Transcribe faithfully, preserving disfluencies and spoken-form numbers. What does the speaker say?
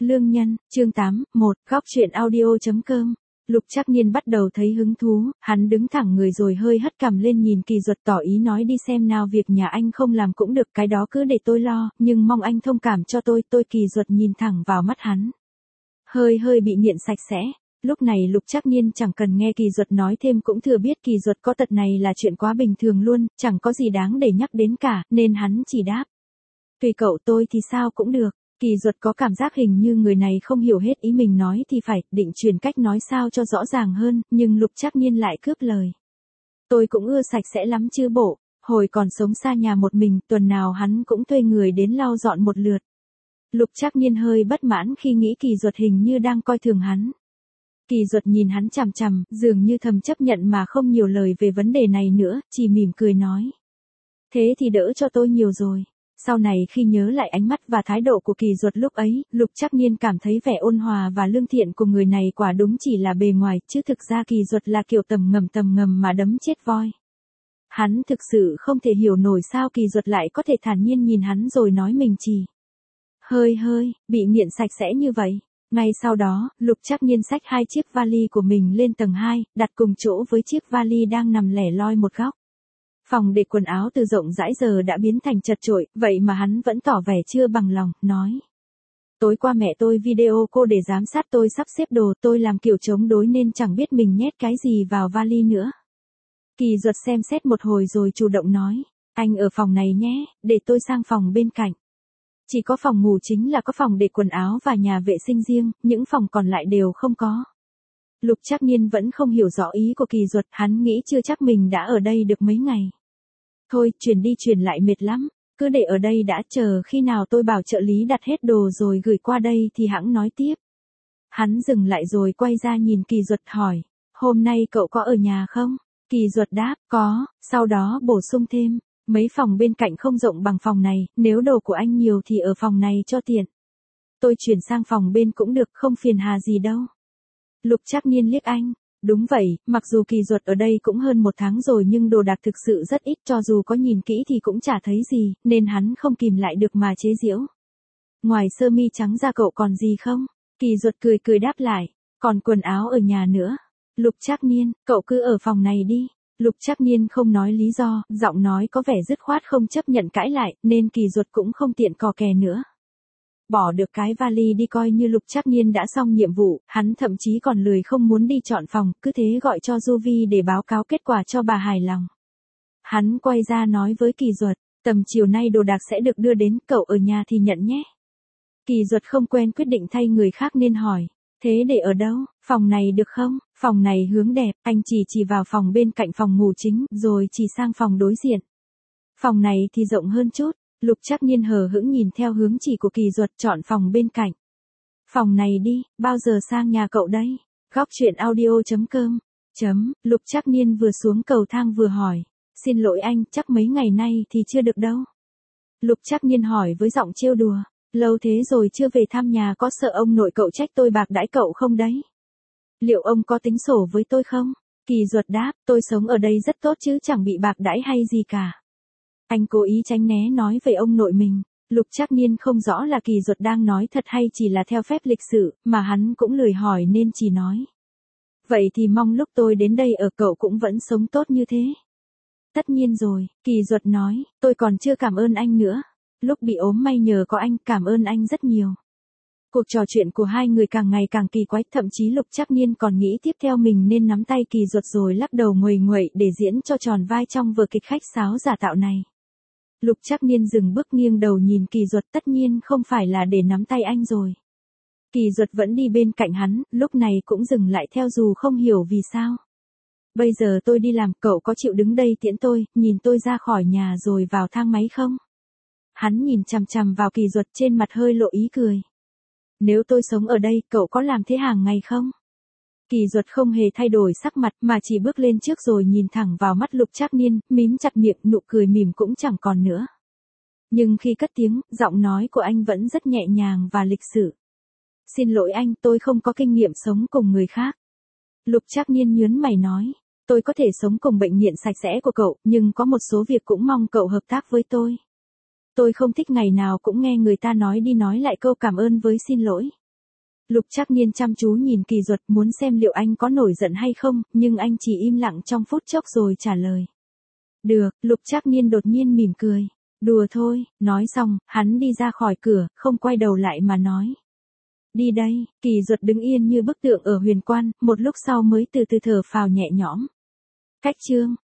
Lương nhân, chương tám, một, góc truyện audio.com. Lục Trác Niên bắt đầu thấy hứng thú, hắn đứng thẳng người rồi hơi hất cằm lên nhìn Kỳ Duật tỏ ý nói đi xem nào việc nhà anh không làm cũng được cái đó cứ để tôi lo, nhưng mong anh thông cảm cho tôi, tôi Kỳ Duật nhìn thẳng vào mắt hắn. Hơi hơi bị nghiện sạch sẽ. Lúc này Lục Trác Niên chẳng cần nghe Kỳ Duật nói thêm cũng thừa biết Kỳ Duật có tật này là chuyện quá bình thường luôn, chẳng có gì đáng để nhắc đến cả, nên hắn chỉ đáp. Tùy cậu, tôi thì sao cũng được. Kỳ Duật có cảm giác hình như người này không hiểu hết ý mình nói thì phải, định truyền cách nói sao cho rõ ràng hơn, nhưng Lục Trác Niên lại cướp lời. Tôi cũng ưa sạch sẽ lắm chứ bộ, hồi còn sống xa nhà một mình, tuần nào hắn cũng thuê người đến lau dọn một lượt. Lục Trác Niên hơi bất mãn khi nghĩ Kỳ Duật hình như đang coi thường hắn. Kỳ Duật nhìn hắn chằm chằm, dường như thầm chấp nhận mà không nhiều lời về vấn đề này nữa, chỉ mỉm cười nói. Thế thì đỡ cho tôi nhiều rồi. Sau này khi nhớ lại ánh mắt và thái độ của Kỳ Duật lúc ấy, Lục Trác Niên cảm thấy vẻ ôn hòa và lương thiện của người này quả đúng chỉ là bề ngoài, chứ thực ra Kỳ Duật là kiểu tầm ngầm tầm ngầm mà đấm chết voi. Hắn thực sự không thể hiểu nổi sao Kỳ Duật lại có thể thản nhiên nhìn hắn rồi nói mình chỉ hơi hơi, bị nghiện sạch sẽ như vậy. Ngay sau đó, Lục Trác Niên xách hai chiếc vali của mình lên tầng hai, đặt cùng chỗ với chiếc vali đang nằm lẻ loi một góc. Phòng để quần áo từ rộng rãi giờ đã biến thành chật chội, vậy mà hắn vẫn tỏ vẻ chưa bằng lòng, nói. Tối qua mẹ tôi video cô để giám sát tôi sắp xếp đồ, tôi làm kiểu chống đối nên chẳng biết mình nhét cái gì vào vali nữa. Kỳ Duật xem xét một hồi rồi chủ động nói, anh ở phòng này nhé, để tôi sang phòng bên cạnh. Chỉ có phòng ngủ chính là có phòng để quần áo và nhà vệ sinh riêng, những phòng còn lại đều không có. Lục Trác Niên vẫn không hiểu rõ ý của Kỳ Duật, hắn nghĩ chưa chắc mình đã ở đây được mấy ngày. Thôi, chuyển đi chuyển lại mệt lắm, cứ để ở đây đã, chờ khi nào tôi bảo trợ lý đặt hết đồ rồi gửi qua đây thì hẵng nói tiếp. Hắn dừng lại rồi quay ra nhìn Kỳ Duật hỏi, hôm nay cậu có ở nhà không? Kỳ Duật đáp, có, sau đó bổ sung thêm, mấy phòng bên cạnh không rộng bằng phòng này, nếu đồ của anh nhiều thì ở phòng này cho tiện. Tôi chuyển sang phòng bên cũng được, không phiền hà gì đâu. Lục Trác Niên liếc anh. Đúng vậy, mặc dù Kỳ Duật ở đây cũng hơn một tháng rồi nhưng đồ đạc thực sự rất ít, cho dù có nhìn kỹ thì cũng chả thấy gì, nên hắn không kìm lại được mà chế giễu. Ngoài sơ mi trắng ra cậu còn gì không? Kỳ Duật cười cười đáp lại, còn quần áo ở nhà nữa. Lục Trác Niên, cậu cứ ở phòng này đi. Lục Trác Niên không nói lý do, giọng nói có vẻ dứt khoát không chấp nhận cãi lại, nên Kỳ Duật cũng không tiện cò kè nữa. Bỏ được cái vali đi coi như Lục Trác Niên đã xong nhiệm vụ, hắn thậm chí còn lười không muốn đi chọn phòng, cứ thế gọi cho Du Vi để báo cáo kết quả cho bà hài lòng. Hắn quay ra nói với Kỳ Duật, tầm chiều nay đồ đạc sẽ được đưa đến, cậu ở nhà thì nhận nhé. Kỳ Duật không quen quyết định thay người khác nên hỏi, thế để ở đâu, phòng này được không? Phòng này hướng đẹp, anh chỉ chỉ vào phòng bên cạnh phòng ngủ chính, rồi chỉ sang phòng đối diện. Phòng này thì rộng hơn chút. Lục Trác Niên hờ hững nhìn theo hướng chỉ của Kỳ Duật, chọn phòng bên cạnh. Phòng này đi, bao giờ sang nhà cậu đây? Góc truyện audio.com. Chấm, Lục Trác Niên vừa xuống cầu thang vừa hỏi. Xin lỗi anh, chắc mấy ngày nay thì chưa được đâu. Lục Trác Niên hỏi với giọng trêu đùa. Lâu thế rồi chưa về thăm nhà, có sợ ông nội cậu trách tôi bạc đãi cậu không đấy? Liệu ông có tính sổ với tôi không? Kỳ Duật đáp, tôi sống ở đây rất tốt chứ chẳng bị bạc đãi hay gì cả. Anh cố ý tránh né nói về ông nội mình. Lục Trác Niên không rõ là Kỳ Duật đang nói thật hay chỉ là theo phép lịch sự, mà hắn cũng lười hỏi nên chỉ nói. Vậy thì mong lúc tôi đến đây ở cậu cũng vẫn sống tốt như thế. Tất nhiên rồi, Kỳ Duật nói, tôi còn chưa cảm ơn anh nữa. Lúc bị ốm may nhờ có anh, cảm ơn anh rất nhiều. Cuộc trò chuyện của hai người càng ngày càng kỳ quái, thậm chí Lục Trác Niên còn nghĩ tiếp theo mình nên nắm tay Kỳ Duật rồi lắc đầu nguầy nguậy để diễn cho tròn vai trong vở kịch khách sáo giả tạo này. Lục Trác Niên dừng bước nghiêng đầu nhìn Kỳ Duật, tất nhiên không phải là để nắm tay anh rồi. Kỳ Duật vẫn đi bên cạnh hắn, lúc này cũng dừng lại theo dù không hiểu vì sao. Bây giờ tôi đi làm, cậu có chịu đứng đây tiễn tôi, nhìn tôi ra khỏi nhà rồi vào thang máy không? Hắn nhìn chằm chằm vào Kỳ Duật, trên mặt hơi lộ ý cười. Nếu tôi sống ở đây, cậu có làm thế hàng ngày không? Kỳ Duật không hề thay đổi sắc mặt mà chỉ bước lên trước rồi nhìn thẳng vào mắt Lục Trác Niên, mím chặt miệng, nụ cười mỉm cũng chẳng còn nữa. Nhưng khi cất tiếng, giọng nói của anh vẫn rất nhẹ nhàng và lịch sự. Xin lỗi anh, tôi không có kinh nghiệm sống cùng người khác. Lục Trác Niên nhướng mày nói, tôi có thể sống cùng bệnh nghiện sạch sẽ của cậu, nhưng có một số việc cũng mong cậu hợp tác với tôi. Tôi không thích ngày nào cũng nghe người ta nói đi nói lại câu cảm ơn với xin lỗi. Lục Trác Niên chăm chú nhìn Kỳ Duật muốn xem liệu anh có nổi giận hay không, nhưng anh chỉ im lặng trong phút chốc rồi trả lời. Được, Lục Trác Niên đột nhiên mỉm cười. Đùa thôi, nói xong, hắn đi ra khỏi cửa, không quay đầu lại mà nói. Đi đây, Kỳ Duật đứng yên như bức tượng ở huyền quan, một lúc sau mới từ từ thở phào nhẹ nhõm. Cách chương